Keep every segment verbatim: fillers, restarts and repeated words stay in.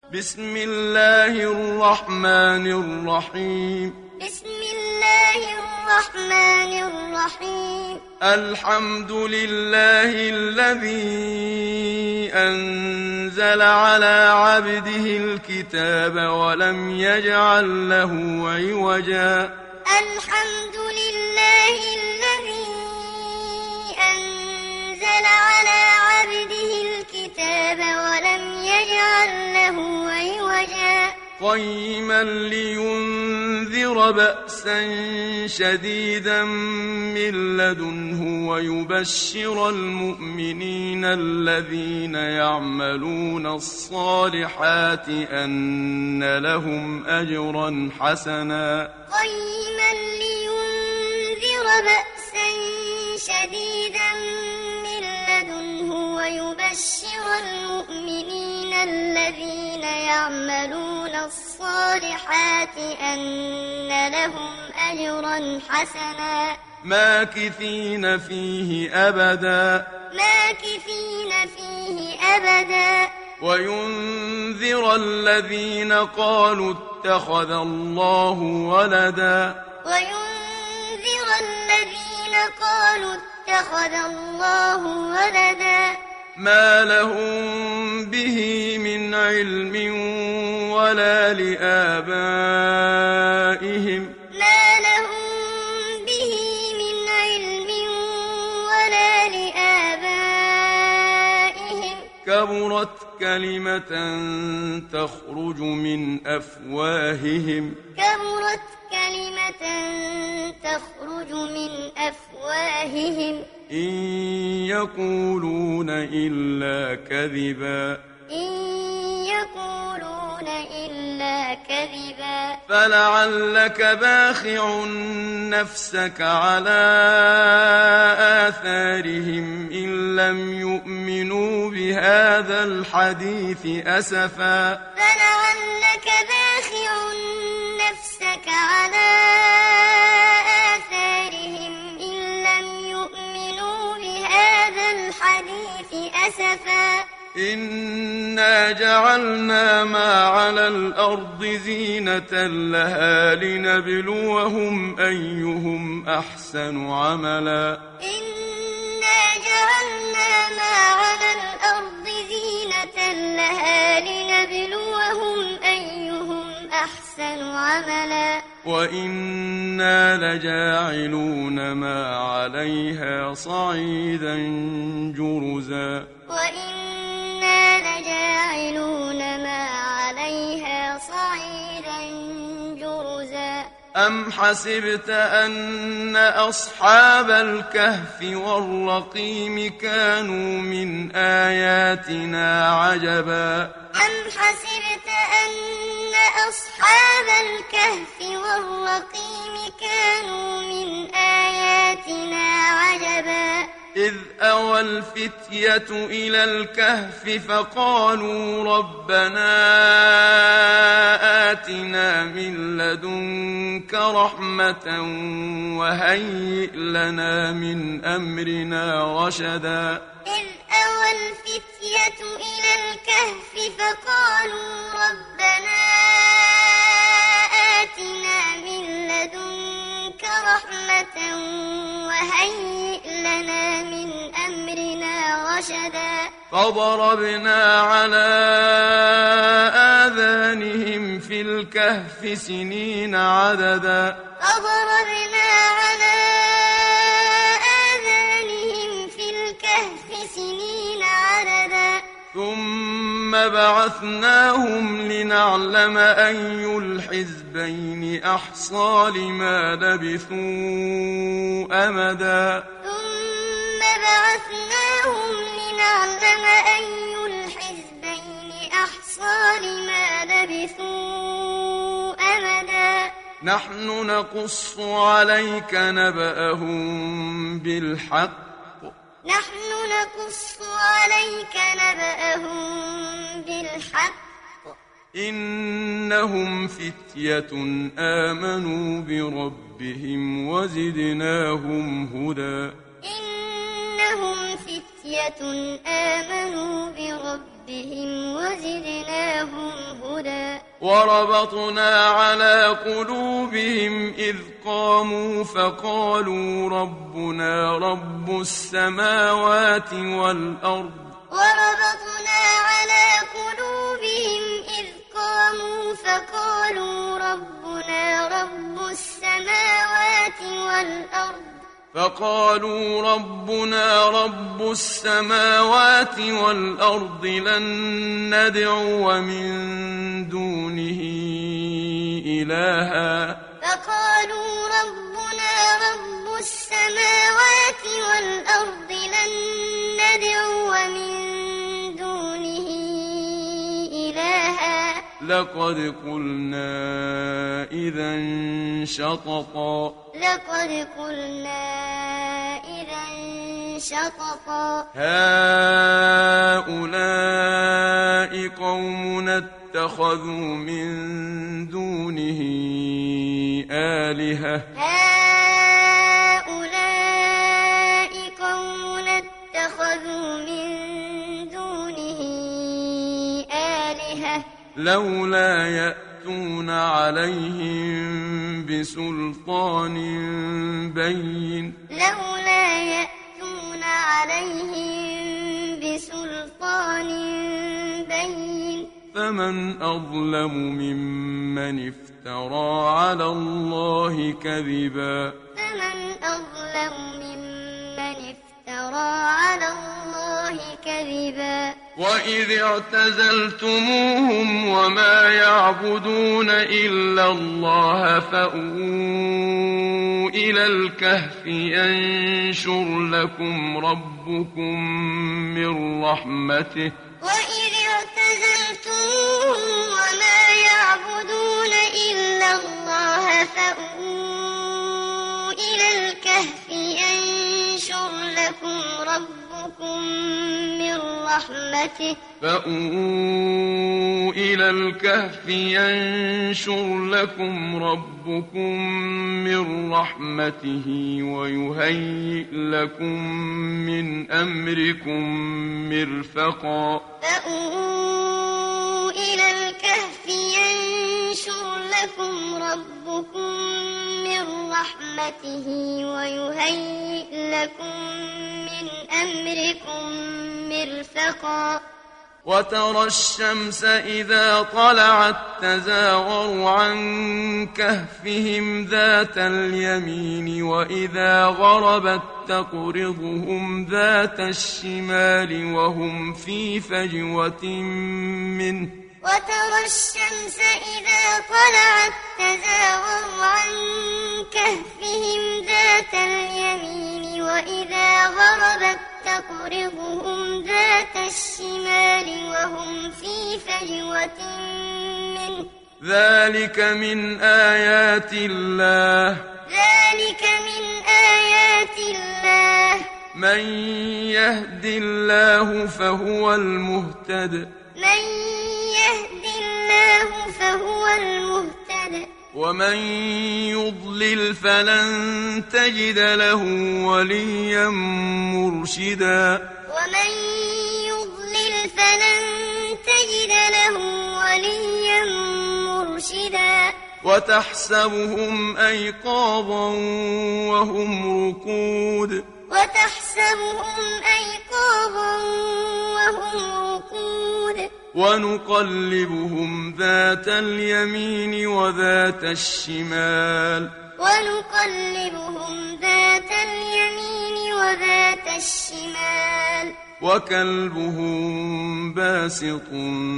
بسم الله الرحمن الرحيم بسم الله الرحمن الرحيم الحمد لله الذي أنزل على عبده الكتاب ولم يجعل له عوجا الحمد لله الذي أنزل على عبده الكتاب ولم يجعل له عوجا قيما لينذر بأسا شديدا من لدنه ويبشر المؤمنين الذين يعملون الصالحات أن لهم أجرا حسنا قيما لينذر بأسا شديدا من لدنه ويبشر المؤمنين الذين يعملون الصالحات أن لهم أجرا حسنا ماكثين فيه أبدا ماكثين فيه أبدا وينذر الذين قالوا اتخذ الله ولدا وينذر الذين قالوا اتخذ الله ولدا ما لهم به من علم ولا لآبائهم ما لهم به من علم ولا لآبائهم كبرت كلمة تخرج من أفواههم كبرت كلمة تخرج من أفواههم إن يقولون إلا كذبا إن يقولون إلا كذبا فلعلك باخع نفسك على آثارهم إن لم يؤمنوا بهذا الحديث أسفا فلعلك باخع نفسك على آثارهم إن لم يؤمنوا بهذا الحديث أسفا إنا جعلنا ما على الأرض زينة لها لنبلوهم أيهم أحسن عملا إنا جعلنا ما على الأرض زينة لها لنبلوهم أيهم أحسن عملا وإنا لجاعلون ما عليها صعيدا جرزا وإنا لجاعلون ما عليها صعيدا جرزا أم حسبت أن أصحاب الكهف والرقيم كانوا من آياتنا عجبا أم حسبت أن أصحاب الكهف والرقيم كانوا من آياتنا عجبا إذ أوى الفتية إلى الكهف فقالوا ربنا آتنا من لدنك رحمة وهيئ لنا من أمرنا رشدا إذ أوى الفتية إلى الكهف فقالوا ربنا آتنا من لدنك رحمة وهيئ لنا من أمرنا رشدا فضربنا على آذانهم في الكهف سنين عددا فضربنا على آذانهم في الكهف سنين عددا ثم بعثناهم لنعلم أي الحزبين أحصى لما لبثوا أمدا ثم بعثناهم لنعلم أي الحزبين أحصى لما لبثوا أمدا نحن نقص عليك نبأهم بالحق نحن نقص عليك نبأهم بالحق إنهم فتية آمنوا بربهم وزدناهم هدى إنهم فتية آمنوا بربهم وزدناهم هدى وربطنا على قلوبهم إذ قاموا فقالوا ربنا رب السماوات والأرض وربطنا على قلوبهم إذ قاموا فقالوا ربنا رب السماوات والأرض فقالوا ربنا رب السماوات والأرض لن ندعو من دونه إلها فقالوا ربنا رب السماوات والأرض لن ندعو من دونه إلها لقد قلنا إذا شططا لقد قلنا إذا شططا هؤلاء قومنا اتخذوا من دونه آلهة هؤلاء قومنا اتخذوا من دونه آلهة لولا يأتون عليهم بسلطان بين لولا يأتون عليهم بسلطان بين فمن أظلم ممن افترى على الله كذبا فمن أظلم ممن افترى على الله كذبا وإذ اعتزلتموهم وما يعبدون إلا الله فأووا إلى الكهف ينشر لكم ربكم من رحمته وإذ اعتزلتموهم وما يعبدون إلا الله فأووا إلى الكهف ينشر لكم ربكم من رحمته فأووا إلى الكهف ينشر لكم ربكم من رحمته ويهيئ لكم من أمركم مرفقا فأووا إلى الكهف ينشر لكم ربكم من رحمته ويهيئ لكم من أمركم مرفقا وترى الشمس إذا طلعت تزاور عن كهفهم ذات اليمين وإذا غربت تقرضهم ذات الشمال وهم في فجوة منه وترى الشمس إذا طلعت تزاور عن كهفهم ذات اليمين وإذا غربت تقرضهم ذات الشمال وهم في فجوة منه ذلك من آيات الله ذلك من آيات الله من يهد الله فهو المهتد من يهد الله فهو المهتد ومن يضلل فلن تجد له وليا مرشدا ومن يضلل فلن تجد له وليا مرشدا وتحسبهم أيقاظا وهم رقود وتحسبهم أيقاظا وهم رقود ونقلبهم ذات اليمين وذات الشمال ونقلبهم ذات اليمين وذات الشمال وكلبهم باسط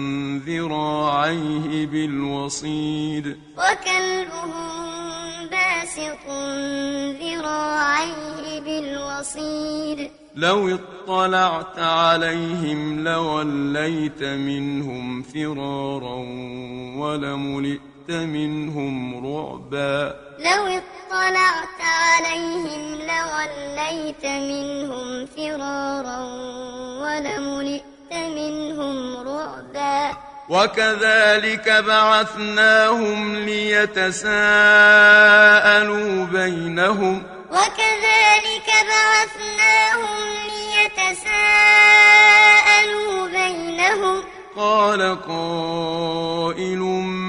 ذراعيه بالوصيد وكلبهم باسط ذراعيه بالوصيد لو اطلعت عليهم لوليت منهم فرارا ولملئت منهم رعبا لو اطلعت عليهم لوليت منهم فرارا ولملئت منهم رعبا وكذلك بعثناهم ليتساءلوا بينهم وكذلك بعثناهم ليتساءلوا بينهم قال قائل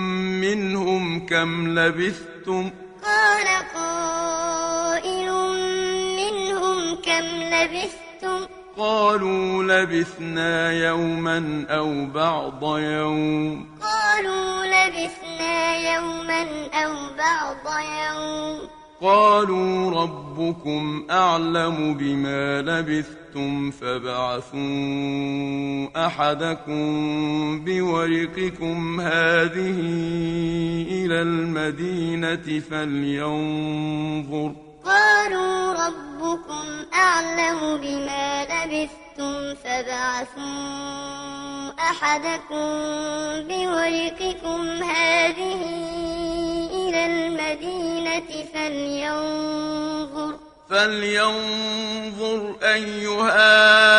منهم كم لبثتم قال قائل منهم كم لبثتم قالوا لبثنا يوما أو بعض يوم قالوا لبثنا يوما أو بعض يوم قالوا ربكم أعلم بما لبثتم فابعثوا أحدكم بورقكم هذه إلى المدينة فلينظر قالوا ربكم أعلم بما لبثتم فابعثوا أحدكم بورقكم هذه إلى المدينة فلينظر فلينظر أيها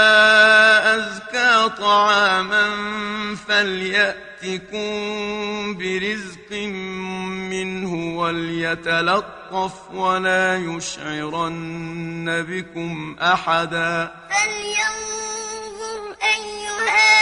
أزكى طعاما فليأتكم برزق منه وليتلطف ولا يشعرن بكم أحدا فلينظر أيها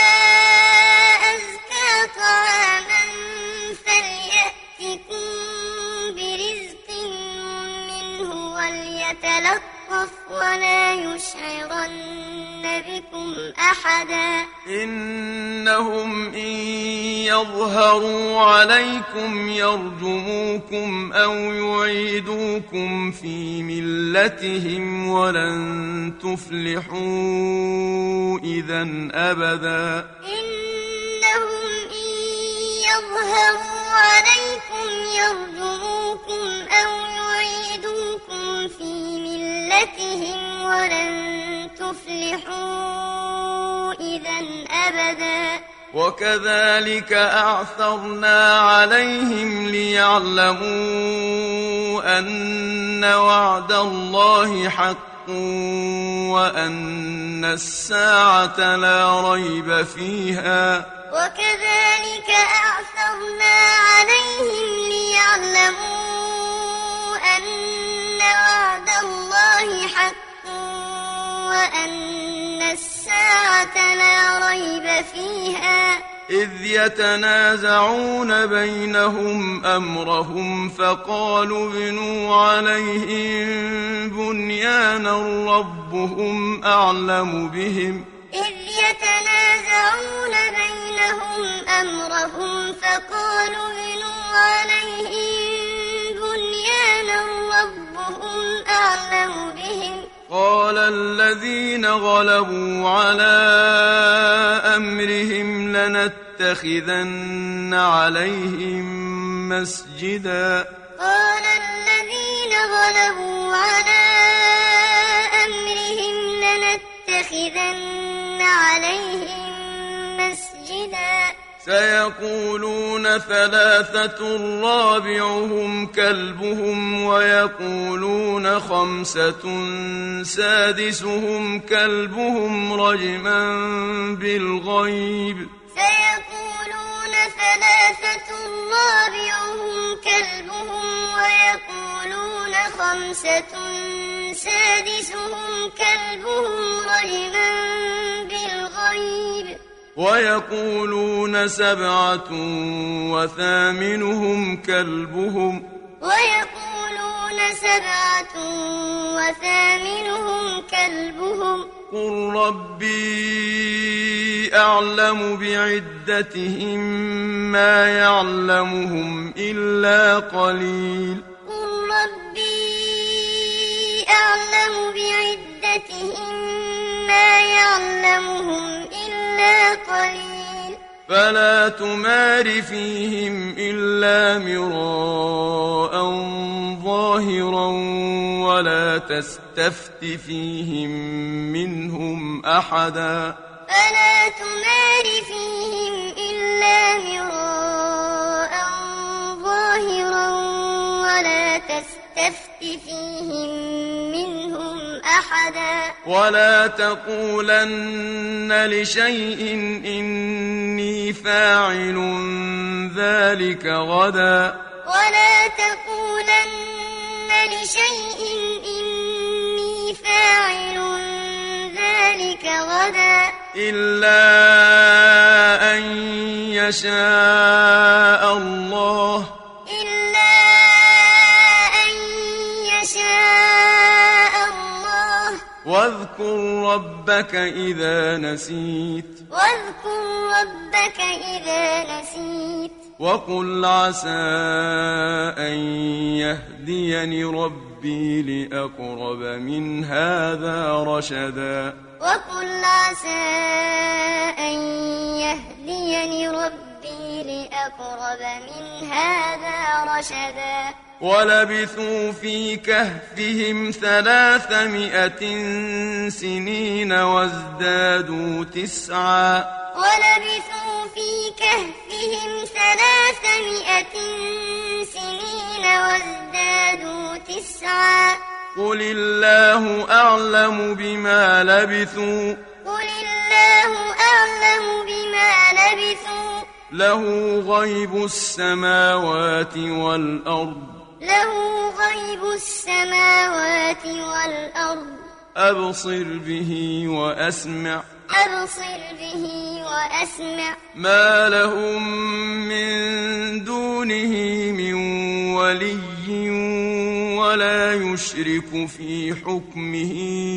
أزكى طعاما فليأتكم برزق منه وليتلطف ولا يشعرن بكم أحدا إنهم إن يظهروا عليكم يرجموكم أو يعيدوكم في ملتهم ولن تفلحوا إذا أبدا إنهم إن يظهروا عليكم يرجموكم أو يعيدوكم في ملتهم ولن تفلحوا إذا أبدا وكذلك أعثرنا عليهم ليعلموا أن وعد الله حق وأن الساعة لا ريب فيها وكذلك أعثرنا عليهم ليعلموا أن وعد الله حق وأن الساعة لا ريب فيها إذ يتنازعون بينهم أمرهم فقالوا ابنوا عليهم بنيانا ربهم أعلم بهم إذ يتنازعون بينهم أمرهم فقالوا ابنوا عليهم بنيانا ربهم أعلم بهم قال الذين غلبوا على أمرهم لنتخذن عليهم مسجدا قال الذين غلبوا على أمرهم لنتخذن عليهم مسجدا سيقولون ثلاثة رابعهم كلبهم ويقولون خمسة سادسهم كلبهم رجما بالغيب سيقولون ثلاثة رابعهم كلبهم ويقولون خمسة سادسهم كلبهم رجما بالغيب ويقولون سبعة وثامنهم كلبهم ويقولون سبعة وثامنهم كلبهم قل ربي أعلم بعدتهم ما يعلمهم إلا قليل قل ربي أعلم بعدتهم ما يعلمهم إلا قليل فلا تمار فيهم إلا مراء ظاهرا ولا تستفت فيهم منهم أحدا فلا تمار فيهم إلا مراء ظاهرا ولا تستفت فيهم منهم أحدا ولا تقولن لشيء إني فاعل ذلك غدا ولا تقولن لشيء إني فاعل ذلك غدا إلا أن يشاء الله واذكر ربك إذا نسيت واذكر ربك إذا نسيت وقل عسى أن يهديني ربي لأقرب من هذا رشدا وقل عسى أن يهديني ربي لأقرب من هذا رشدا ولبثوا في كهفهم ثلاثمائة سنين وازدادوا تسعا ولبثوا في كهفهم ثلاثمائة سنين وازدادوا تسعا قل الله أعلم بما لبثوا قل الله أعلم بما لبثوا له غيب السماوات والأرض له غيب السماوات والأرض أبصر به وأسمع أبصر به وأسمع ما لهم من دونه من ولي ولا يشرك في حكمه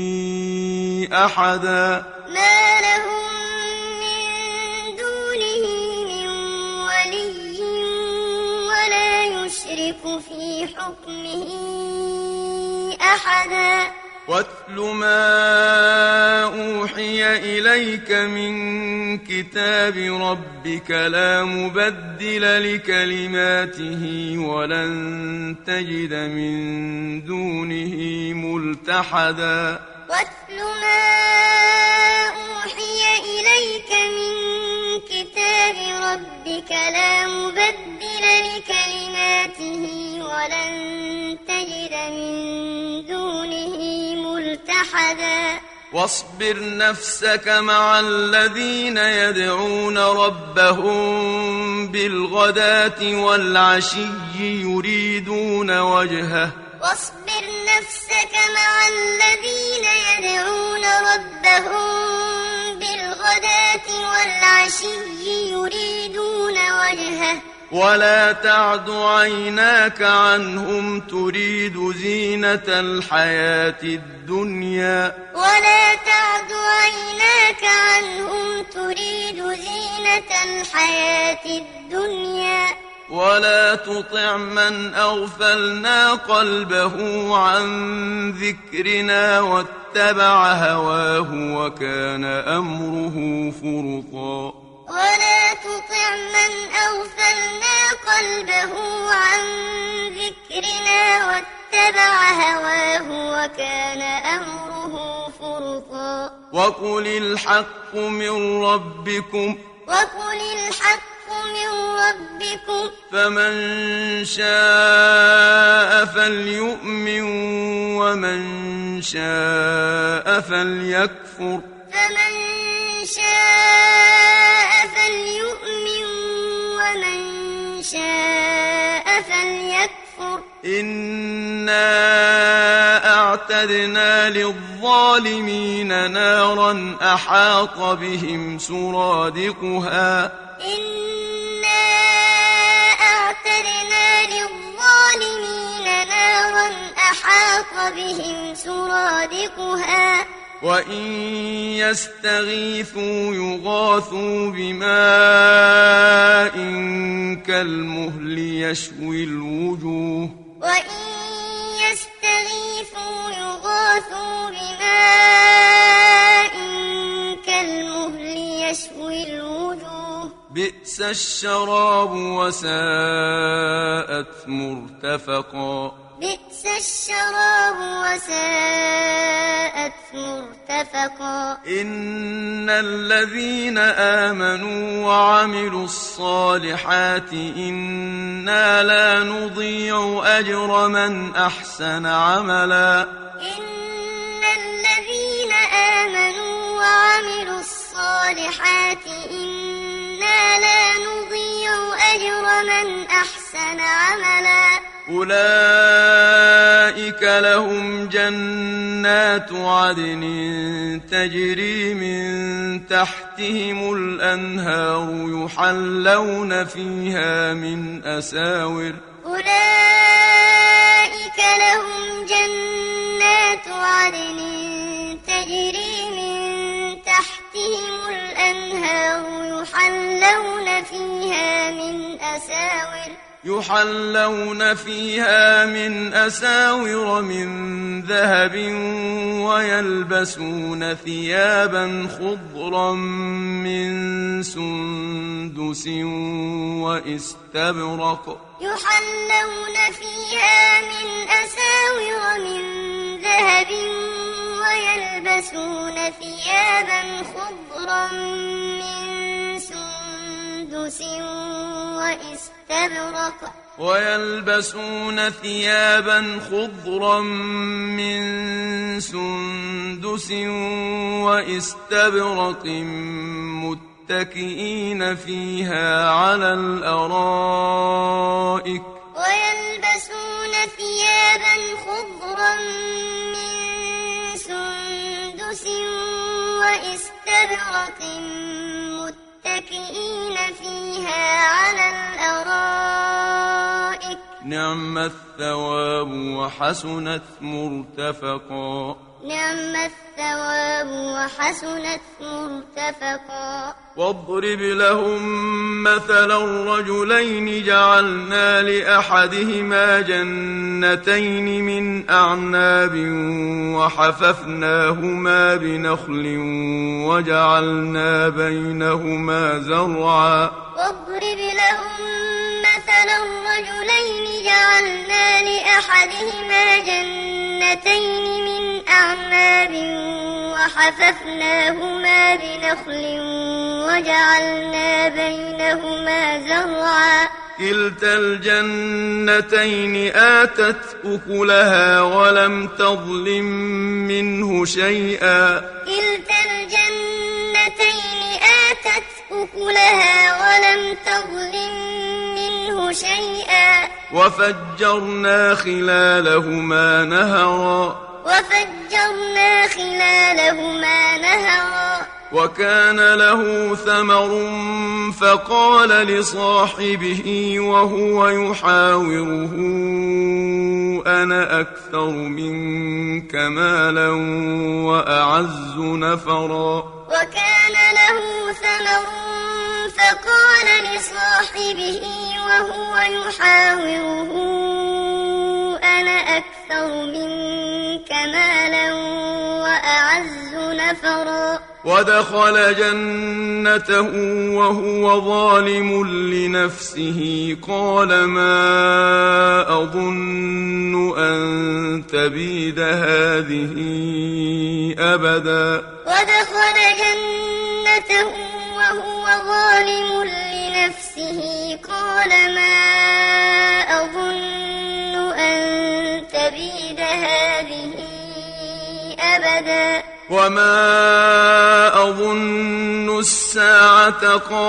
أحدا ما لهم من دونه من ولي ولا يشرك في حكمه أحدا واتل ما أوحي إليك من كتاب ربك لا مبدل لكلماته ولن تجد من دونه ملتحدا واتل ما أوحي إليك من كتاب ربك لا مبدل لكلماته ولن تجد من دونه ملتحدا واصبر نفسك مع الذين يدعون ربهم بالغداة والعشي يريدون وجهه واصبر نفسك مع الذين يدعون ربهم بالغداة والعشي يريدون وجهه ولا تعد عيناك عنهم تريد زينة الحياة الدنيا ولا تعد عيناك عنهم تريد زينة الحياة الدنيا ولا تطع من أغفلنا قلبه عن ذكرنا واتبع هواه وكان أمره فرطا ولا تطع من أغفلنا قلبه عن ذكرنا واتبع هواه وكان أمره فرطا وقل الحق من ربكم وقل الحق من ربكم فمن شاء فليؤمن ومن شاء فليكفر فمن شاء فليؤمن ومن شاء فليكفر إنا أعتدنا للظالمين نارا أحاط بهم سرادقها إنا أعتدنا للظالمين نارا أحاط بهم سرادقها وإن يستغيثوا يغاثوا بماء كالمهل يشوي الوجوه وإن يستغيثوا يغاثوا بماء كالمهل يشوي الوجوه بئس الشراب وساءت مرتفقا بئس الشراب وساءت مرتفقا إن الذين آمنوا وعملوا الصالحات إنا لا نضيع أجر من أحسن عملا إن الذين آمنوا وعملوا الصالحات إنا لا نضيع أجر من أحسن عملا أولئك لهم جنات عدن تجري من تحتهم الأنهار يحلون فيها من أساور أولئك لهم جنات عدن تجري أساور يحلون فيها من أساور من ذهب ويلبسون ثيابا خضرا من سندس واستبرق يحلون فيها من أساور من ذهب ويلبسون ثيابا خضرا من سندس واستبرق ويلبسون ثيابا خضرا من سندس واستبرق متكئين فيها على الأرائك ويلبسون ثيابا خضرا من سندس واستبرق متكئين فيها على الأرائك نعم الثواب وحسنت مرتفقا نعم الثواب وحسنت مرتفقا واضرب لهم مثلا الرجلين جعلنا لأحدهما جنتين من أعناب وحففناهما بنخل وجعلنا بينهما زرعا واضرب لهم مثلا الرجلين جعلنا لأحدهما جنتين من أعناب وحففناهما بنخل وجعلنا بينهما زرعا كلتا الجنتين آتت أكلها ولم تظلم منه شيئا كلتا الجنتين آتت أكلها ولم تظلم منه شيئا وفجرنا خلالهما نهرا وفجرنا خلالهما نهرا وكان له ثمر فقال لصاحبه وهو يحاوره أنا أكثر منك مالا وأعز نفرا وكان له ثمر فقال لصاحبه وهو يحاوره أنا أكثر منك مالا وأعز نفرا ودخل جنته وهو ظالم لنفسه قال ما أظن أن تبيد هذه أبدا ودخل جنته وهو ظالم لنفسه قال ما أظن أن تبيد هذه أبدا وما أظن الساعة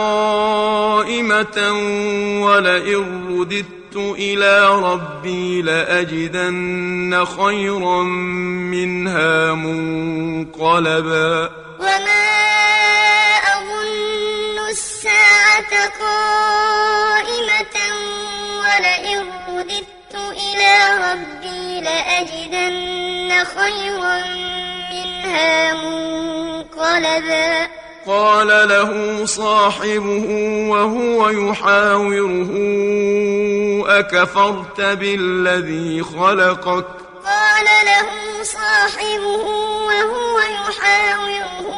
قائمة ولئن رددت إلى ربي لأجدن خيرا منها منقلبا وما أظن الساعة قائمة ولئن رددت إلى ربي لأجدن خيرا منها منقلبا قال له صاحبه وهو يحاوره أكفرت بالذي خلقك قال له صاحبه وهو يحاوره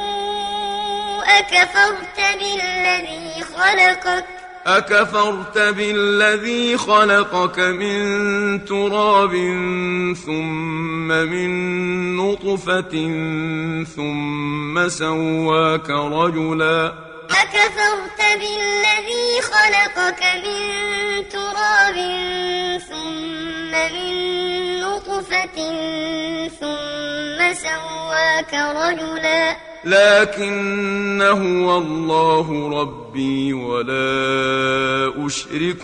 أكفرت بالذي خلقك أكفرت بالذي خلقك من تراب ثم من نطفة ثم سواك رجلا أكفرت بالذي خلقك من تراب ثم من نطفة ثم سواك رجلا لكن هو الله ربي ولا أشرك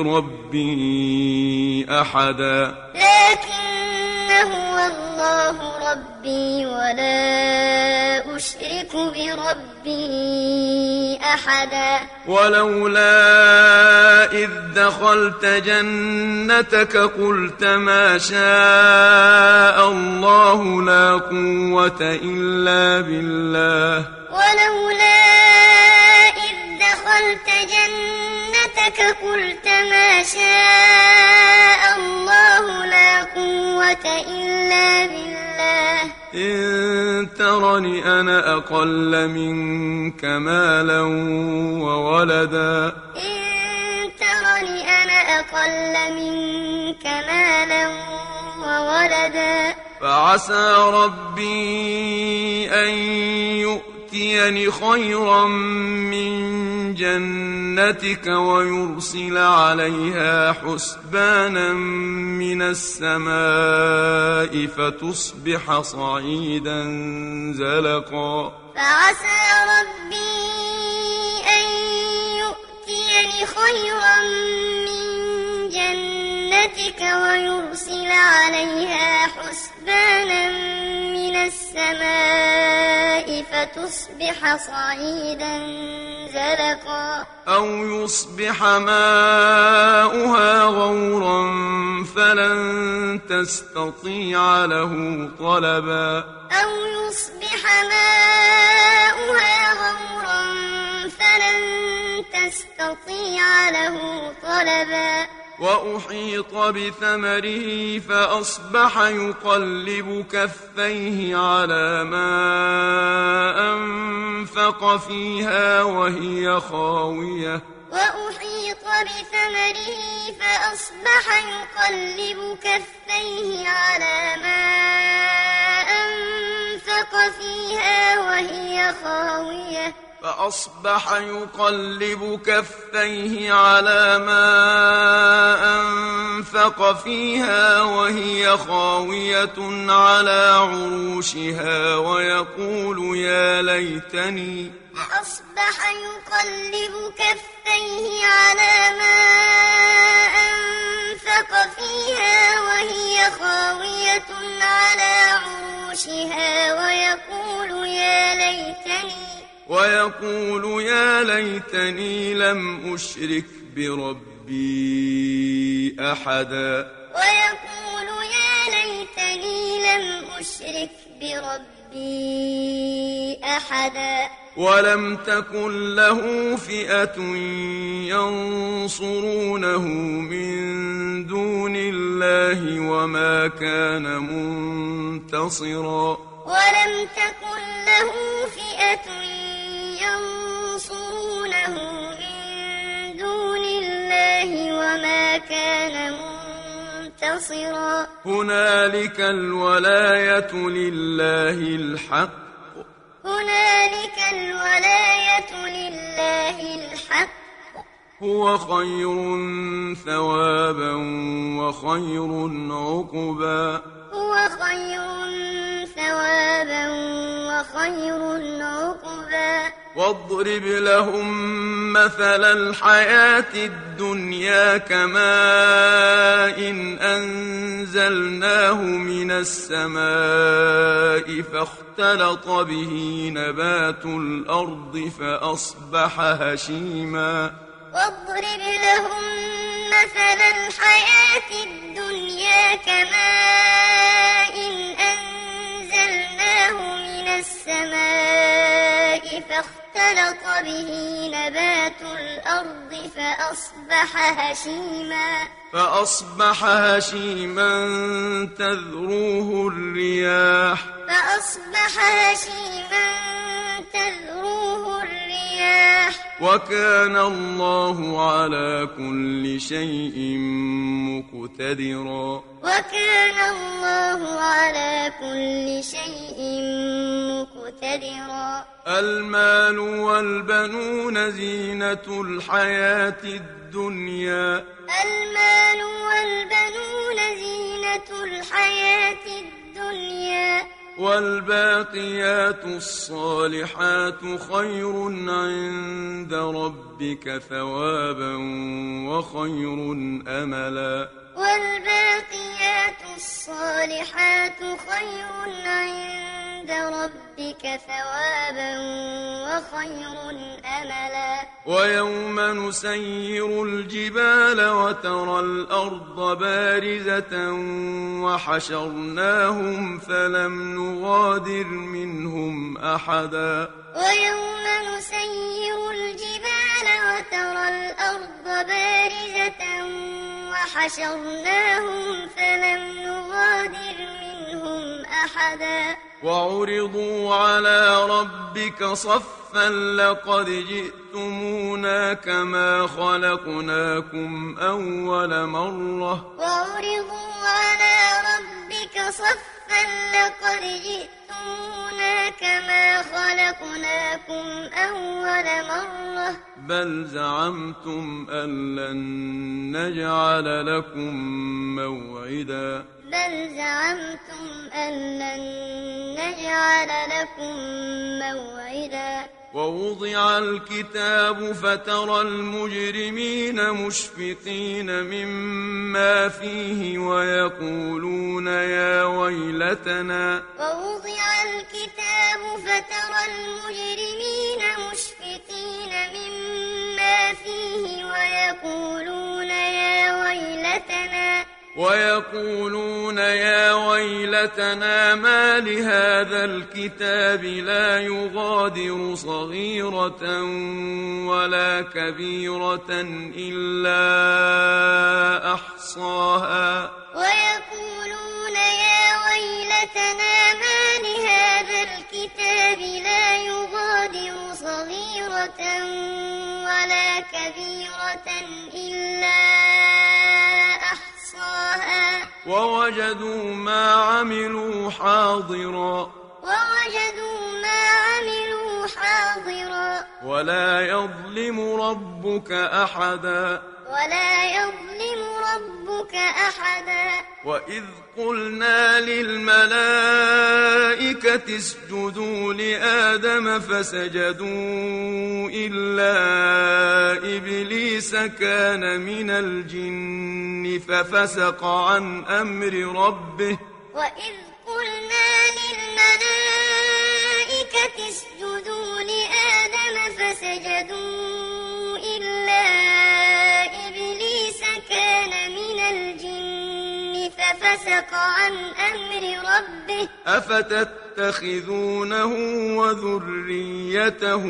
بربي أحدا لكن هو الله ربي ولا أشرك بربي أحدا ولولا إذ دخلت جنتك قلت ما شاء الله لا قوة إلا بالله ولولا إذ دخلت جنتك قلت ما شاء الله لا قوة إلا بالله إن ترني أنا أقل منك مالا وولدا إن ترني أنا أقل منك مالا وولدا فعسى ربي أن يؤتيني خيرا من جنتك ويرسل عليها حسبانا من السماء فتصبح صعيدا زلقا فعسى ربي أن يؤتيني خيرا من جنتك ويرسل عليها حسبانا من السماء فتصبح صعيدا زلقا أو يصبح ماؤها غورا فلن تستطيع له طلبا أو يصبح ماؤها غورا فلن تستطيع له طلبا وأحيط بثمره فأصبح يقلب كفيه على ما أنفق فيها وهي خاوية وأحيط بثمره فأصبح يقلب كفيه على ما أنفق فيها وهي خاوية فأصبح يقلب كفيه على ما أنفق فيها وهي خاوية على عروشها ويقول يا ليتني فأصبح يقلب كفيه على ما أنفق فيها وهي خاوية على عروشها ويقول يا ليتني ويقول يا ليتني لم أشرك بربي أحدا ويقول يا ليتني لم أشرك بربي أحدا ولم تكن له فئة ينصرونه من دون الله وما كان منتصرا ولم تكن له فئة ينصرونه من دون الله وما كان منتصرا هنالك الولاية لله الحق هنالك الولاية لله الحق هو خير ثوابا وخير عقبا هو خير ثوابا وخير عقبا واضرب لهم مثل الحياة الدنيا كماء إن أنزلناه من السماء فاختلط به نبات الأرض فأصبح هشيما واضرب لهم مثل الحياة الدنيا كماء إن أنزلناه من السماء فاختلط به نبات الأرض فأصبح هشيما فأصبح هشيما تذروه الرياح فأصبح هشيما تذروه الرياح وكان الله على كل شيء مقتدرا وكان الله على كل شيء مقتدرا المال والبنون زينة الحياة الدنيا المال والبنون زينة الحياة الدنيا والباقيات الصالحات خير عند ربك ثوابا وخير أملا والباقيات الصالحات خير عند ربك ثوابا وخير أملا ويوم نسير الجبال وترى الأرض بارزة وحشرناهم فلم نغادر منهم أحدا ويوم نسير الجبال وترى الأرض بارزة وحشرناهم فلم نغادر منهم أحدا وعرضوا على ربك صفا لقد جئتمونا كما خلقناكم أول مرة وعرضوا على ربك صفا لقد جئتمونا كما خلقناكم أول مرة بل زعمتم أن لن نجعل لكم موعدا بل زعمتم أن لن نجعل لكم موعدا ووضع الكتاب فترى المجرمين مشفقين مما فيه ويقولون يا ويلتنا ووضع الكتاب فترى المجرمين مشفقين مما فيه ويقولون يا ويلتنا ويقولون يا ويلتنا ما لهذا الكتاب لا يغادر صغيرة ولا كبيرة إلا أحصاها ويقولون يا ويلتنا ما لهذا الكتاب لا يغادر صغيرة ولا كبيرة إلا ووجدوا ما عملوا حاضرا ووجدوا ما عملوا حاضرا ولا يظلم ربك أحدا ولا يظلم ربك أحدا وإذ قلنا للملائكة اسجدوا لآدم فسجدوا إلا إبليس كان من الجن ففسق عن أمر ربه وإذ قلنا للملائكة اسجدوا لآدم فسجدوا إلا إبليس كان من الجن ففسق عن أمر ربه أفتتخذونه وذريته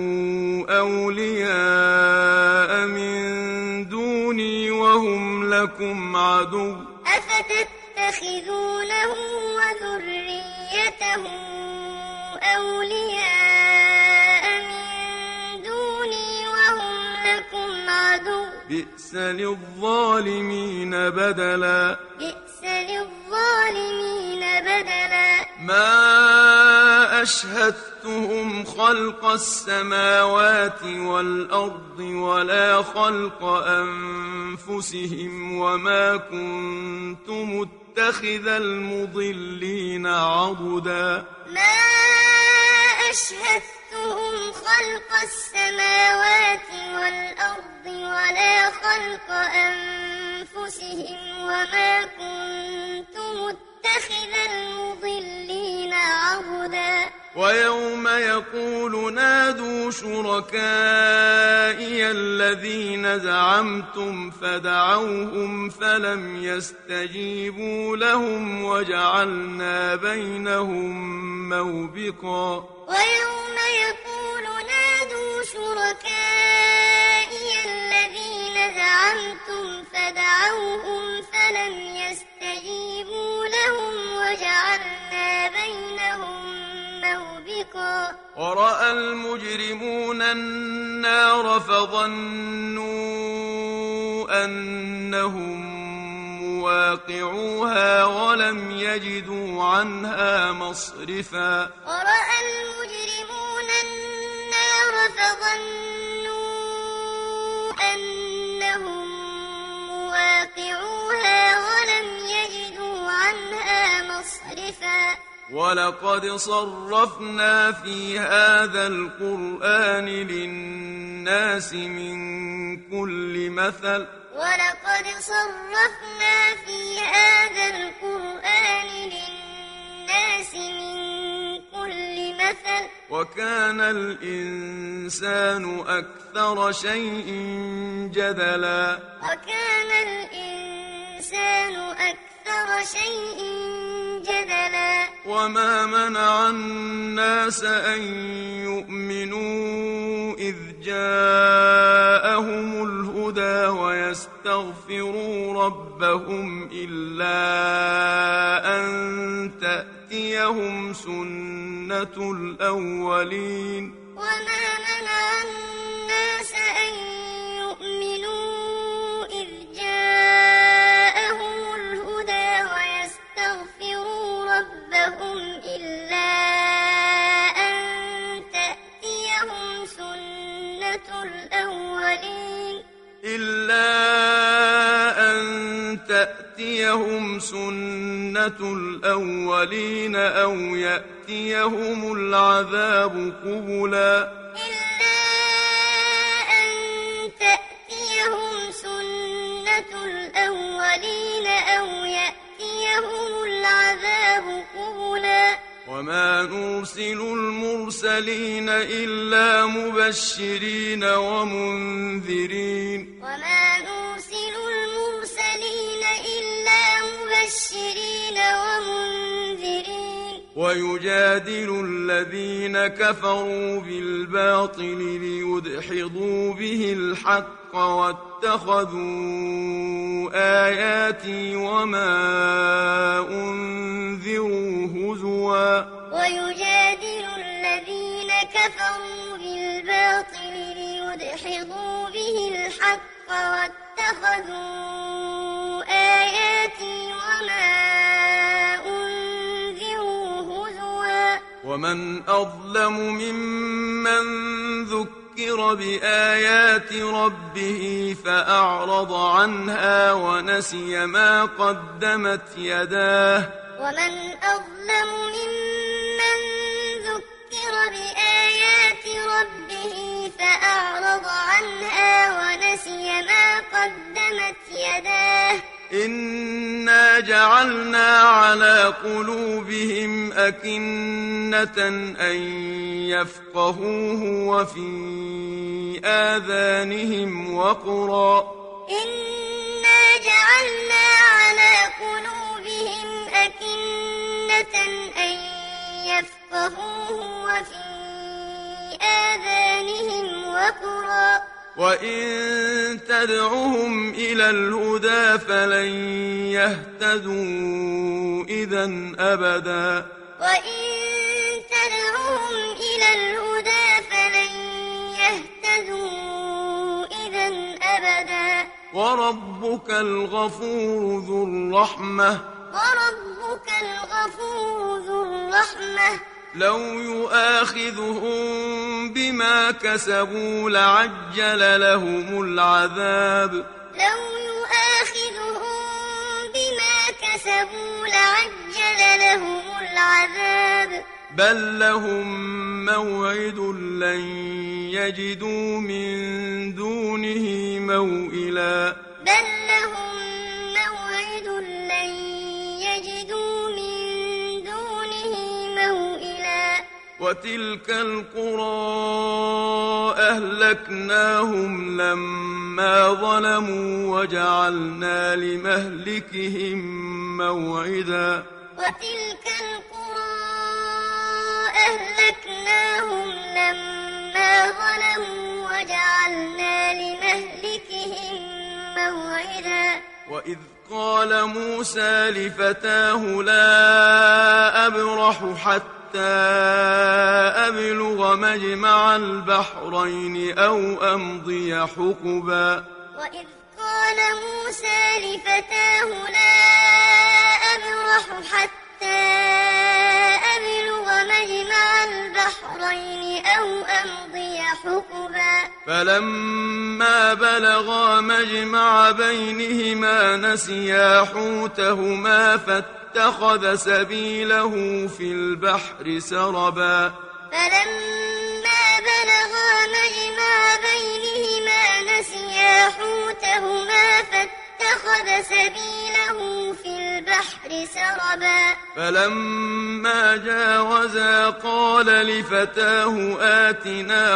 أولياء من دوني وهم لكم عدو أفتتخذونه وذريته أولياء من دوني وهم لكم عدو بئس للظالمين بدلا بئس للظالمين بدلا ما أشهدتهم خلق السماوات والأرض ولا خلق أنفسهم وما كنت متخذ المضلين عضدا ما أشهدتهم خلق السماوات والأرض ولا خلق أنفسهم وما كنت متخذ المضلين عضدا ويوم يقول نادوا شركائي الذين زعمتم فدعوهم فلم يستجيبوا لهم وجعلنا بينهم موبقا ويوم يقول نادوا شركائي الذين زعمتم فدعوهم فلم يستجيبوا لهم وجعلنا بينهم موبقا ورأى المجرمون النار فظنوا أنهم مواقعوها ولم يجدوا عنها مصرفا ورأى المجرمون النار فظنوا أنهم مواقعوها ولم يجدوا عنها مصرفا ولقد صرفنا في هذا القرآن للناس من كل مثل ولقد صرفنا في هذا القرآن للناس من كل مثل وكان الإنسان أكثر شيء جدلا وكان الإنسان أكثر شيء جدلا وما منع الناس أن يؤمنوا إذ جاء جاءهم الهدى ويستغفروا ربهم إلا أن تأتيهم سنة الأولين وما منع الناس أن يؤمنوا إذ جاءهم الهدى ويستغفروا ربهم إلا أن تأتيهم سنة الأولين إلا أن تأتيهم سنة الأولين أو يأتيهم العذاب قبلا إلا أن تأتيهم سنة الأولين أو يأتيهم العذاب قبلا وما نرسل المرسلين إلا مبشرين ومنذرين وما نرسل المرسلين إلا مبشرين ومنذرين ويجادل الذين كفروا بالباطل ليدحضوا به الحق واتخذوا آياتي وما أنذروا هزوا ويجادل الذين كفروا بالباطل ليدحضوا به الحق واتخذوا آياتي وما أنذروا هزوا ومن أظلم ممن ذكر بآيات ربه فأعرض عنها ونسي ما قدمت يداه ومن أظلم ممن ذكر بآيات ربه فأعرض عنها ونسي ما قدمت يداه إنا جعلنا على قلوبهم أكنة أن يفقهوه وفي آذانهم وقرا إنا جعلنا على قلوبهم أكنة أن يفقهوه وفي آذانهم وقرا وإن تدعهم إلى الهدى فلن يهتدوا إذا أبدا وإن تدعهم إلى الهدى فلن يهتدوا إذا أبدا وربك الغفور ذو الرحمة وربك الغفور ذو الرحمة لو يؤاخذهم بما كسبوا لعجل لهم العذاب لو يؤاخذهم بما كسبوا لعجل لهم العذاب بل لهم موعد لن يجدوا من دونه موئلا بل لهم موعد لن يجدوا من دونه موئلا وتلك القرى أهلكناهم لما ظلموا وجعلنا لمهلكهم موعدا وتلك القرى أهلكناهم لما ظلموا وجعلنا لمهلكهم موعدا وإذ قال موسى لفتاه لا أبرح حتى أبلغ مجمع البحرين أو أمضي حقبا وإذ قال موسى لفتاه لا أبرح حتى أبلغ مجمع البحرين أو أمضي حقبا فلما بلغا مجمع بينهما نسيا حوتهما فاتخذ سبيله في البحر سربا فلما بلغا مجمع بينهما نسيا حوتهما فاتخذ سبيله في البحر سربا فلما جاوزا قال لفتاه آتنا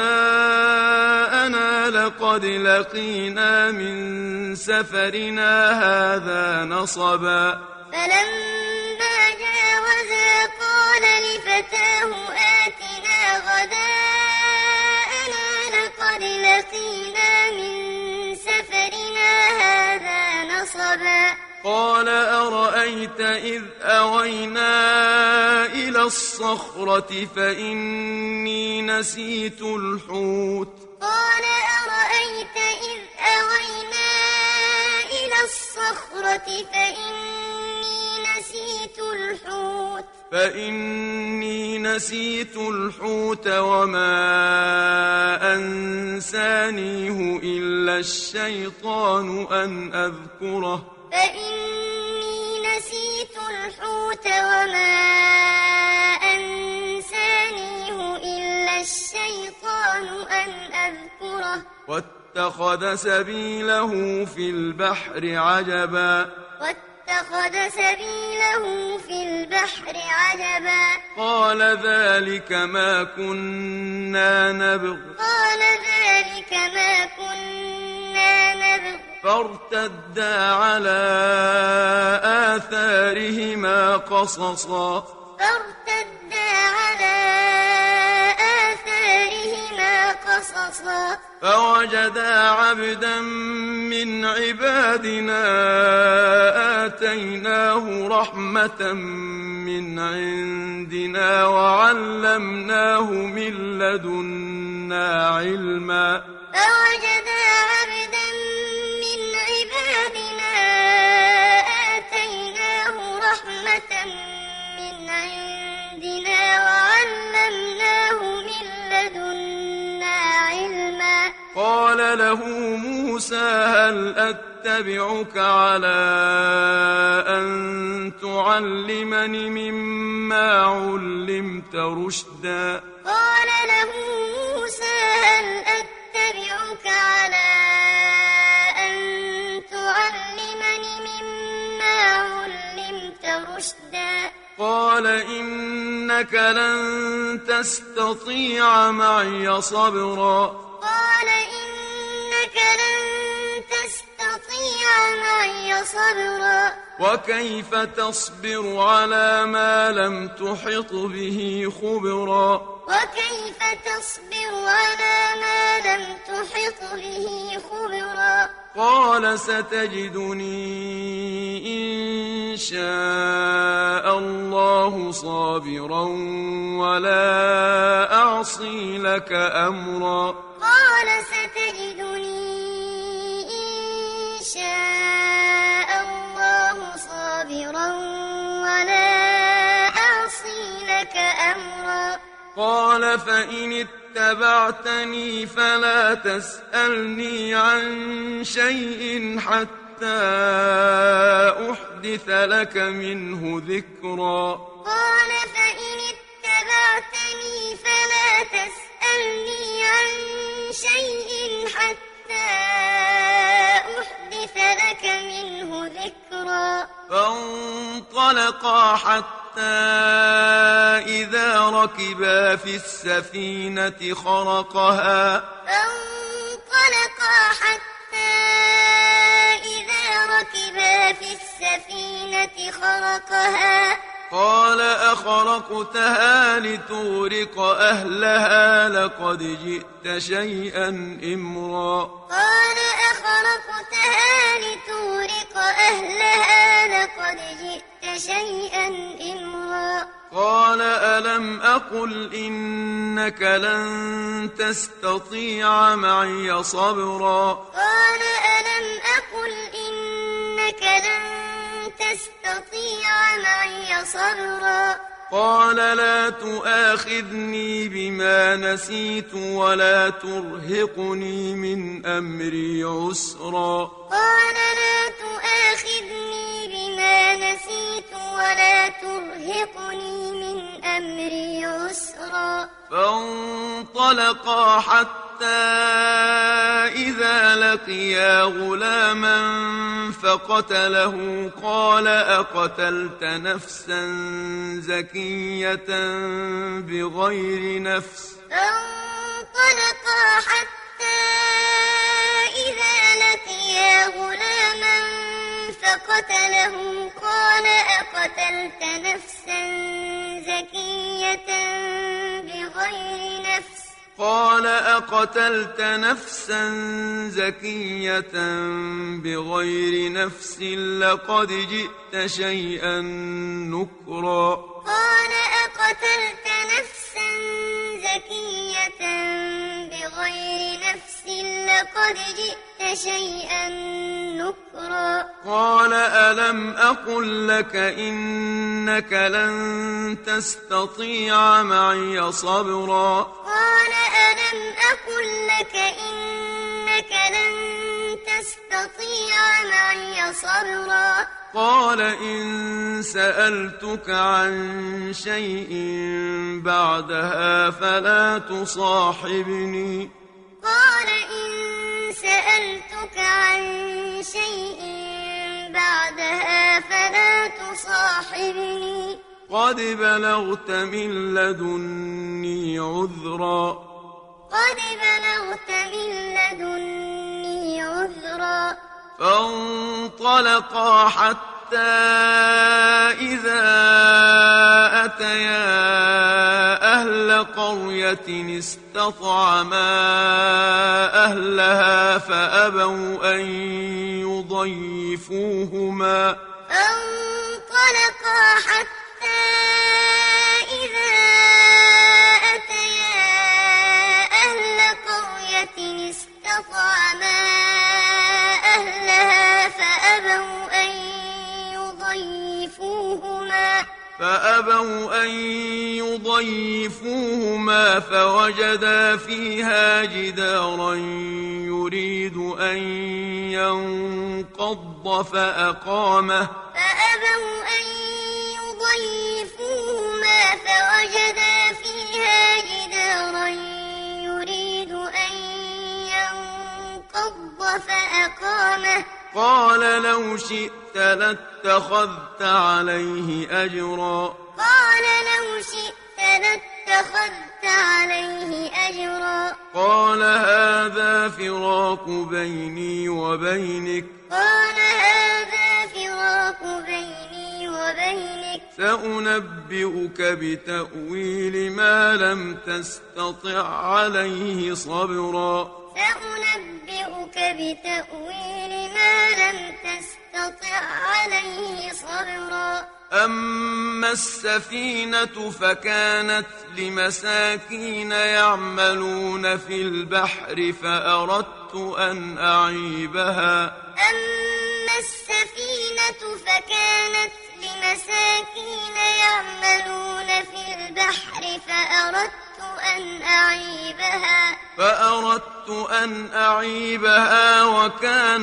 غداءنا لقد لقينا من سفرنا هذا نصبا فلما جاوزا قال لفتاه آتنا غداءنا لقد لقينا من قال أرأيت إذ أوينا إلى الصخرة فإني نسيت الحوت قال أرأيت إذ أوينا إلى الصخرة فإني نسيت الحوت فإني نسيت الحوت وما أنسانيه إلا الشيطان أن أذكره فإني نسيت الحوت وما أنسانيه إلا الشيطان أن أذكره واتخذ سبيله في البحر عجبا واتخذ سبيله في البحر عجبا قال ذلك ما كنا نبغ قال ذلك ما كنا نبغ فارتدا على آثارهما قصصا فارتدا على آثارهما قصصا فوجدا عبدا من عبادنا آتيناه رحمة من عندنا وعلمناه من لدنا علما فوجدا عبدا من عبادنا آتيناه رحمة من عندنا وعلمناه من لدنا علما قال له موسى هل أتبعك على أن تعلمني مما علمت رشدا قال له موسى هل أتبعك على أن تعلمني مما علمت رشدا قال إنك لن تستطيع معي صبرا قال إنك لن تستطيع معي صبرا وكيف تصبر على ما لم تحط به خبرا وكيف تصبر على ما لم تحط به خبرا قال ستجدني إن شاء الله صابرا ولا أعصي لك أمرا قال ستجدني إن شاء الله صابرا ولا أعصي لك أمرا قال فإن اتبعتني فلا تسألني عن شيء حتى أحدث لك منه ذكرا قال فإن اتبعتني فلا تسألني عن شيء حتى أحدث لك منه ذكرا فانطلقا حتى إذا ركبا في السفينة خرقها فانطلقا حتى إذا ركبا في السفينة خرقها قال أخرقتها لتغرق أهلها لقد جئت شيئا إمرا قال أخرقتها لتغرق أهلها لقد جئت شيئا إمرا قال ألم أقل إنك لن تستطيع معي صبرا قال ألم أقل إنك لن تستطيع معي صبرا قال لا تؤاخذني بما نسيت ولا ترهقني من أمري عسرا قال لا تؤاخذني بما نسيت ولا ترهقني من أمري عسرا فانطلقا حتى إذا لقيا غلاما فقتله قال أقتلت نفسا زكية بغير نفس فانطلقا حتى إذا لقيا غلاما فقتله قال أقتلت نفسا زكية بغير نفس قال أقتلت نفسا زكية بغير نفس لقد جئت شيئا نكرا قال أقتلت نفسا زكية بغير نفس لقد جئت شيئا نكرا قال ألم أقل لك إنك لن تستطيع معي صبرا قال ألم أقل لك إنك لن تستطيع معي صبرا قال إن سألتك عن شيء بعدها فلا تصاحبني قال إن سألتك عن شيء بعدها فلا تصاحبني قد بلغت من لدني عذرا قد بلغت من لدني عذرا فانطلقا حتى إذا أتيا أهل قرية استطعما أهلها فأبوا أن يضيفوهما فانطلقا حتى إذا أتيا أهل قرية استطعما أهلها فأبوا أن يضيفوهما فأبوا أن يضيفوهما فوجدا فيها جدارا يريد أن ينقض فأقامه فأبوا أن يضيفوهما فوجدا فيها جدارا يريد أن ينقض فأقامه قال لو شئت لاتخذت عليه أجرا قال لو شئت لاتخذت عليه أجرا قال هذا فراق بيني وبينك قال هذا فراق بيني وبينك سأنبئك بتأويل ما لم تستطع عليه صبرا سأنبئك بتأويل ما لم تستطع عليه صبرا أما السفينة فكانت لمساكين يعملون في البحر فأردت أن أعيبها أما السفينة فكانت لمساكين يعملون في البحر فأردت أن أعيبها فأردت أن أعيبها وكان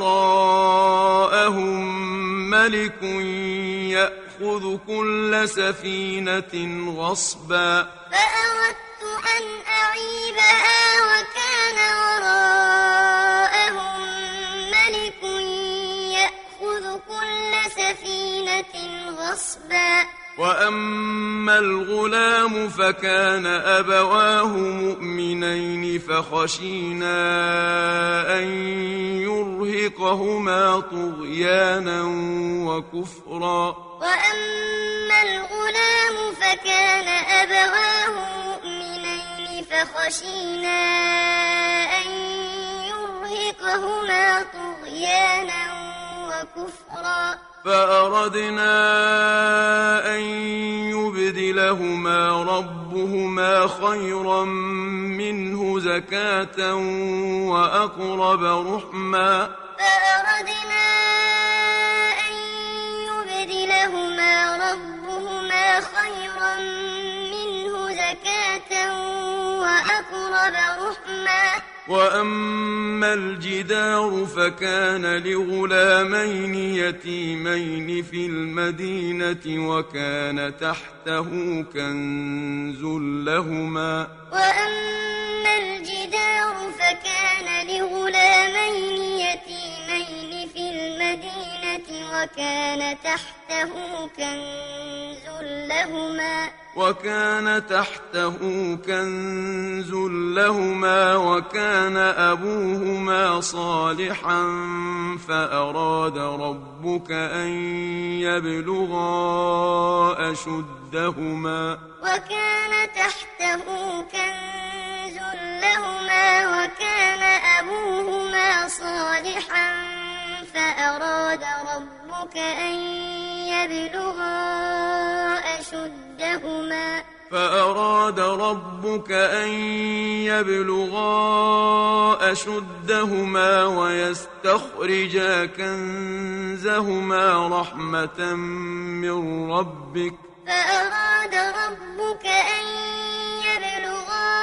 وراءهم ملك يأخذ كل سفينة غصبا فأردت أن أعيبها وكان وراءهم ملك يأخذ كل سفينة غصبا وأما الغلام فكان أبواه مؤمنين فخشينا أن يرهقهما طغيانا وكفرا وأما الغلام فكان أبواه مؤمنين فخشينا أن يرهقهما طغيانا وكفرا فأردنا أن يبدلهما ربهما خيرا منه زكاة وأقرب رحما فأردنا أن يبدلهما ربهما خيرا منه زكاة وأقرب رحما وأما الجدار فكان لغلامين يتيمين في المدينة وكان تحته كنز لهما وأما الجدار فكان لغلامين يتيمين في المدينة وكان تحته كنز لهما وكان تحته كنز لهما وكان أبوهما صالحا فأراد ربك أن يبلغا أشدهما وكان تحته كنز وكان أبوهما صالحا فأراد ربك أن يبلغا أشدهما فأراد ربك أن يبلغا أشدهما ويستخرجا كنزهما رحمة من ربك فأراد ربك أن يبلغا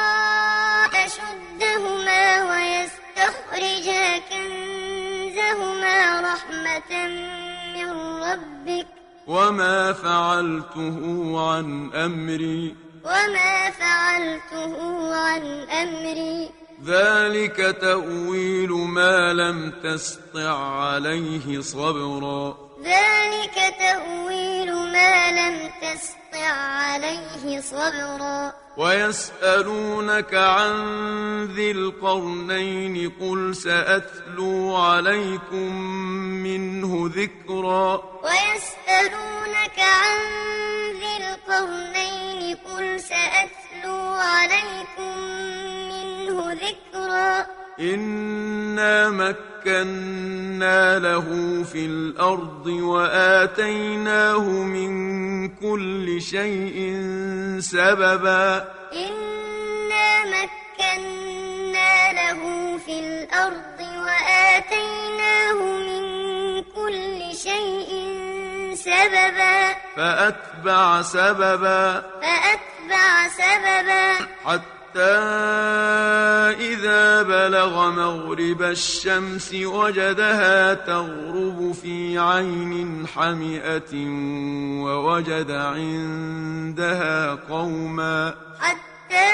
أشدهما ويستخرجا كنزهما رحمة من ربك وما فعلته عن أمري وما فعلته عن أمري ذلك تأويل ما لم تسطع عليه صبرا ذلك تأويل ما لم تسطع عليه صبرا ويسألونك عن ذي القرنين قل سأتلو عليكم منه ذكرا ويسألونك عن ذي القرنين قل سأتلو عليكم منه ذكرا إنا مكنا له في الأرض وآتيناه من كل شيء سببا إنا مكنا له في الأرض وآتيناه من كل شيء سببا فأتبع سببا فأتبع سببا حتى إذا بلغ مغرب الشمس وجدها تغرب في عين حمئة ووجد عندها قوما حتى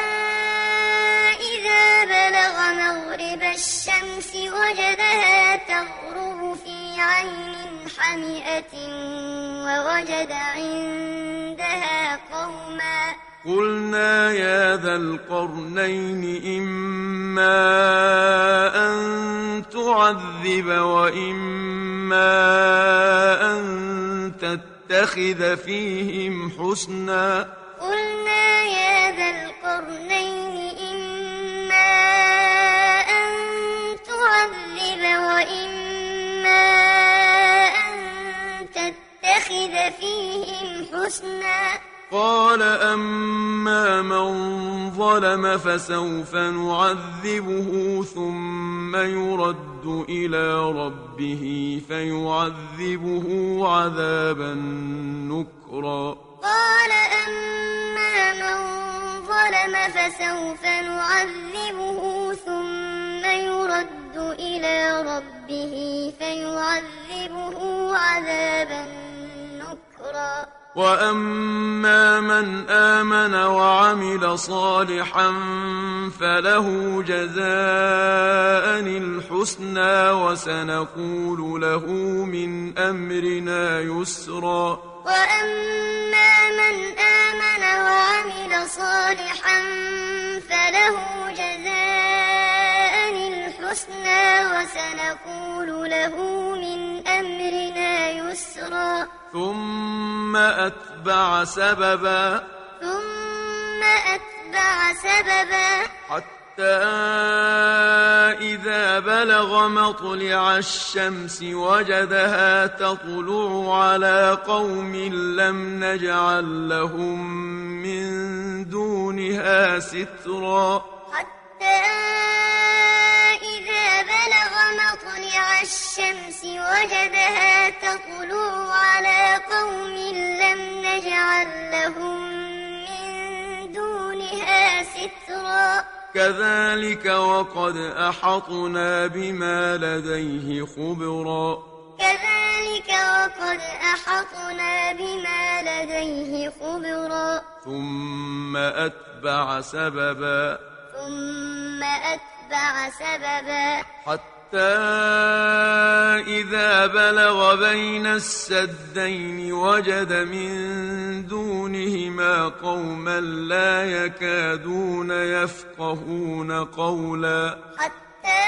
إذا بلغ مغرب الشمس وجدها تغرب في عين حمئة ووجد عندها قوما قلنا يا ذا القرنين إما أن تعذب وإما أن تتخذ فيهم حسنا قلنا يا ذا القرنين إما أن تعذب وإما أن تتخذ فيهم حسنا قال أما من ظلم فسوف نعذبه ثم يرد إلى ربه فيعذبه عذابا نكرا قال أما من ظلم فسوف نعذبه ثم يرد إلى ربه فيعذبه عذابا نكرا وأما من آمن وعمل صالحا فله جزاء الحسنى وسنقول له من أمرنا يسرا وأما من آمن وعمل صالحا فله جزاء الحسنى وسنقول له من أمرنا يسرا ثم أتبع سببا ثم أتبع سببا حتى إذا بلغ مطلع الشمس وجدها تطلع على قوم لم نجعل لهم من دونها سترا حتى إذا بلغ مطلع الشمس وجدها تطلع على قوم لم نجعل لهم من دونها سترا كذلك وقد أحطنا بما لديه خبرا كذلك وقد أحطنا بما لديه خبرا ثم أتبع سببا ثم أتبع سببا حتى إذا بلغ بين السدين وجد من دونهما قوما لا يكادون يفقهون قولا حتى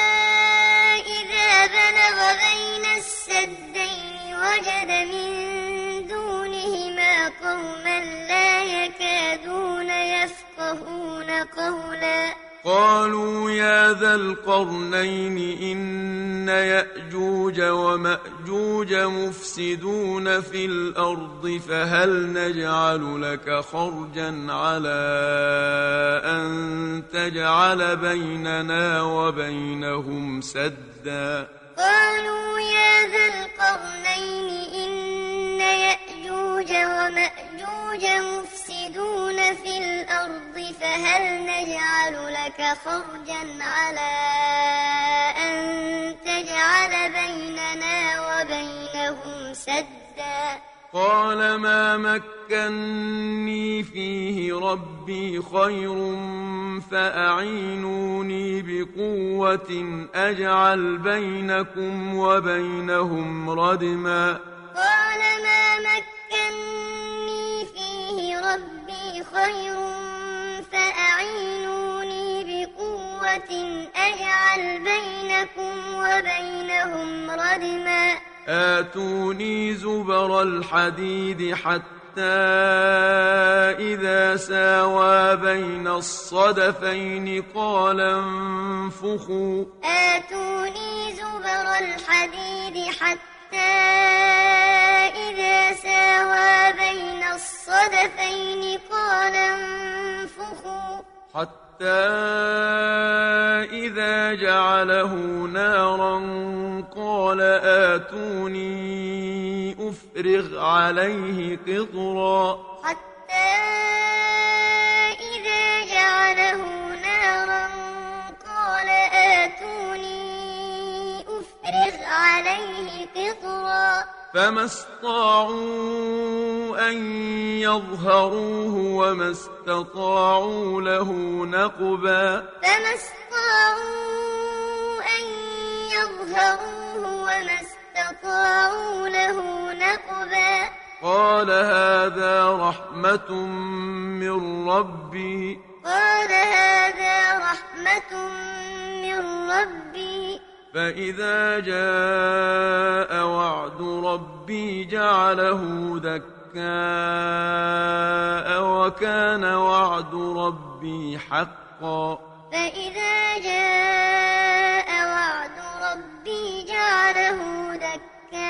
إذا بلغ بين السدين وجد من دونهما قوما لا يكادون يفقهون قولا قالوا يا ذا القرنين إن يأجوج ومأجوج مفسدون في الأرض فهل نجعل لك خرجا على أن تجعل بيننا وبينهم سدا قالوا يا ذا القرنين إن يأجوج ومأجوج مفسدون في الأرض فهل نجعل لك خرجا على أن تجعل بيننا وبينهم سدا قال ما مكني فيه ربي خير فأعينوني بقوة أجعل بينكم وبينهم ردما قال ما مكني فيه ربي خير فأعينوني بقوة أجعل بينكم وبينهم ردما آتوني زبر الحديد حتى إذا ساوى بين الصدفين قال انفخوا آتوني زبر الحديد حتى إذا ساوى بين الصدفين قال انفخوا حتى إذا جعله نارا قال آتوني أفرغ عليه قطرا حتى إذا جعله نارا قال آتوني أفرغ عليه قطرا فما استطاعوا أن يظهروه وما استطاعوا له نقبا فما استطاعوا أن يظهروه وما استطاعوا له نقبا قال هذا رحمة من ربي قال هذا رحمة من ربي فإذا جاء وعد ربي جعله دكاء وكان وعد ربي حقا فإذا جاء وعد ربي جعله دكاء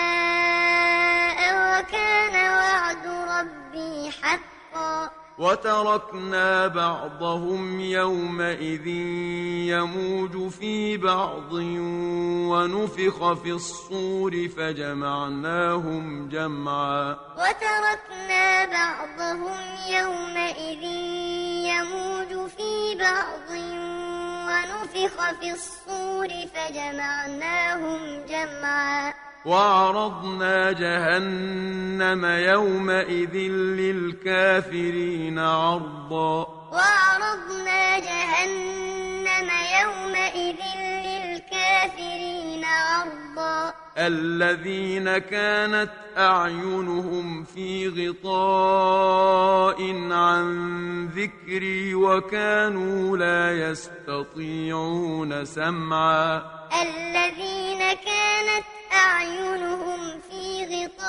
وكان وعد ربي حقا وتركنا بعضهم يومئذ يموج في بعض ونفخ في الصور فجمعناهم جمعا وتركنا بعضهم يومئذ يموج في بعض ونفخ في الصور فجمعناهم جمعا وعرضنا جهنم يومئذ للكافرين عرضا وعرضنا جهنم يومئذ للكافرين عرضا الذين كانت أعينهم في غطاء عن ذكري وكانوا لا يستطيعون سمعا الذين كانت أعينهم في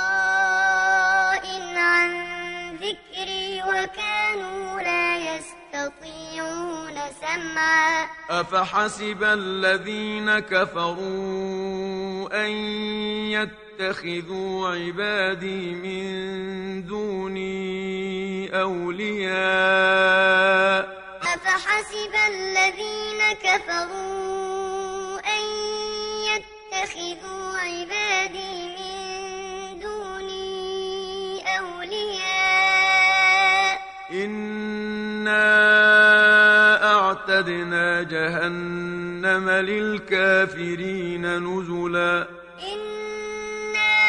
غطاء عن ذكري وكانوا لا يستطيعون سمعا أفحسب الذين كفروا أن يتخذوا عبادي من دوني أولياء أفحسب الذين كفروا أن يتخذوا عبادي من دوني أولياء إنا أعتدنا جهنم للكافرين نزلا إنا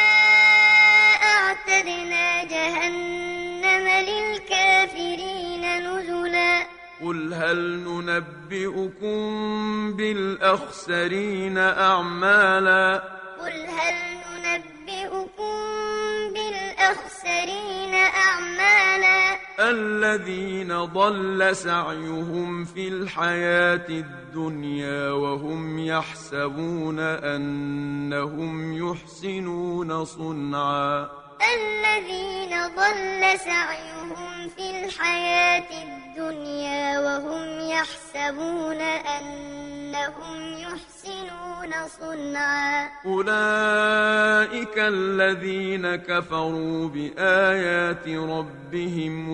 أعتدنا جهنم للكافرين نزلا قل هل ننبئكم بالأخسرين أعمالا قل هل ننبئكم بالأخسرين أعمالا الذين ضل سعيهم في الحياة الدنيا وهم يحسبون أنهم يحسنون صنعا الذين ضل سعيهم في الحياة الدنيا وهم يحسبون أنهم يحسنون صنعا أولئك الذين كفروا بآيات ربهم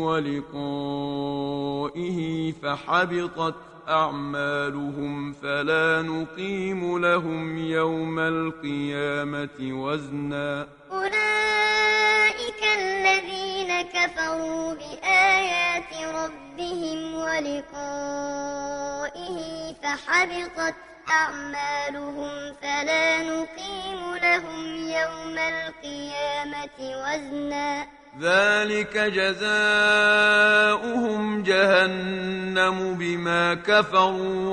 ولقائه فحبطت أعمالهم فلا نقيم لهم يوم القيامة وزنا أولئك الذين كفروا بآيات ربهم ولقائه فحبطت أعمالهم فلا نقيم لهم يوم القيامة وزنا ذلك جزاؤهم جهنم بما كفروا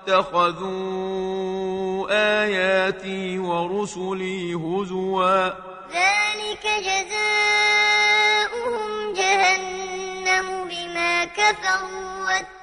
واتخذوا آياتي ورسلي هزوا ذلك جزاؤهم جهنم بما كفروا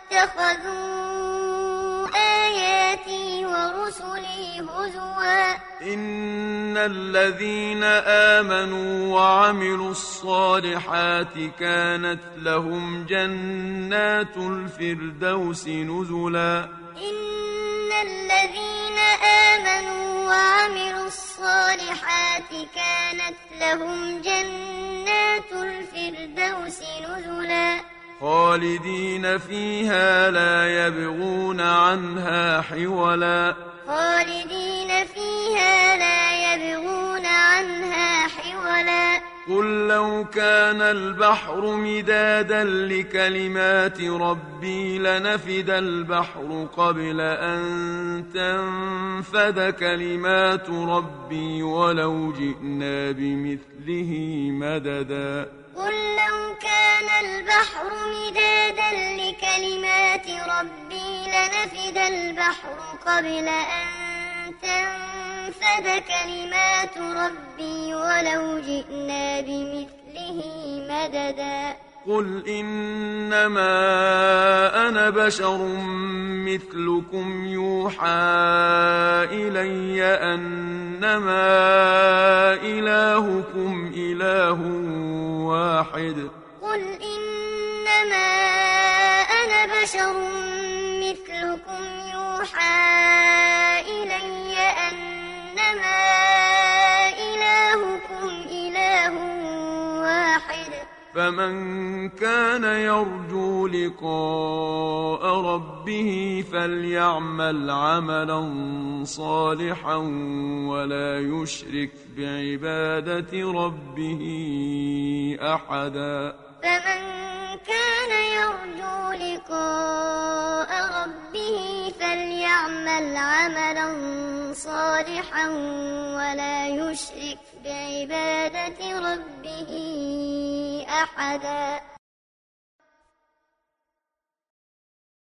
واتخذوا آياتي ورسلي هزوا إن الذين آمنوا وعملوا الصالحات كانت لهم جنات الفردوس نزلا إن الذين آمنوا وعملوا الصالحات كانت لهم جنات الفردوس نزلا خالدين فيها لا يبغون عنها حولا خالدين فيها لا يبغون عنها حولا قل لو كان البحر مدادا لكلمات ربي لنفد البحر قبل أن تنفد كلمات ربي ولو جئنا بمثله مددا قل لو كان البحر مدادا لكلمات ربي لنفد البحر قبل أن تنفد كلمات ربي ولو جئنا بمثله مددا قل إنما أنا بشر مثلكم يوحى إلي أنما إلهكم إله واحد قل إنما أنا بشر مثلكم يوحى إلي أنما إلهكم إله واحد فمن كان يرجو لقاء ربه فليعمل عملا صالحا ولا يشرك بعبادة ربه أحدا فمن كان يرجو لقاء ربه فليعمل عملا صالحا ولا يشرك بعبادة ربه أحدا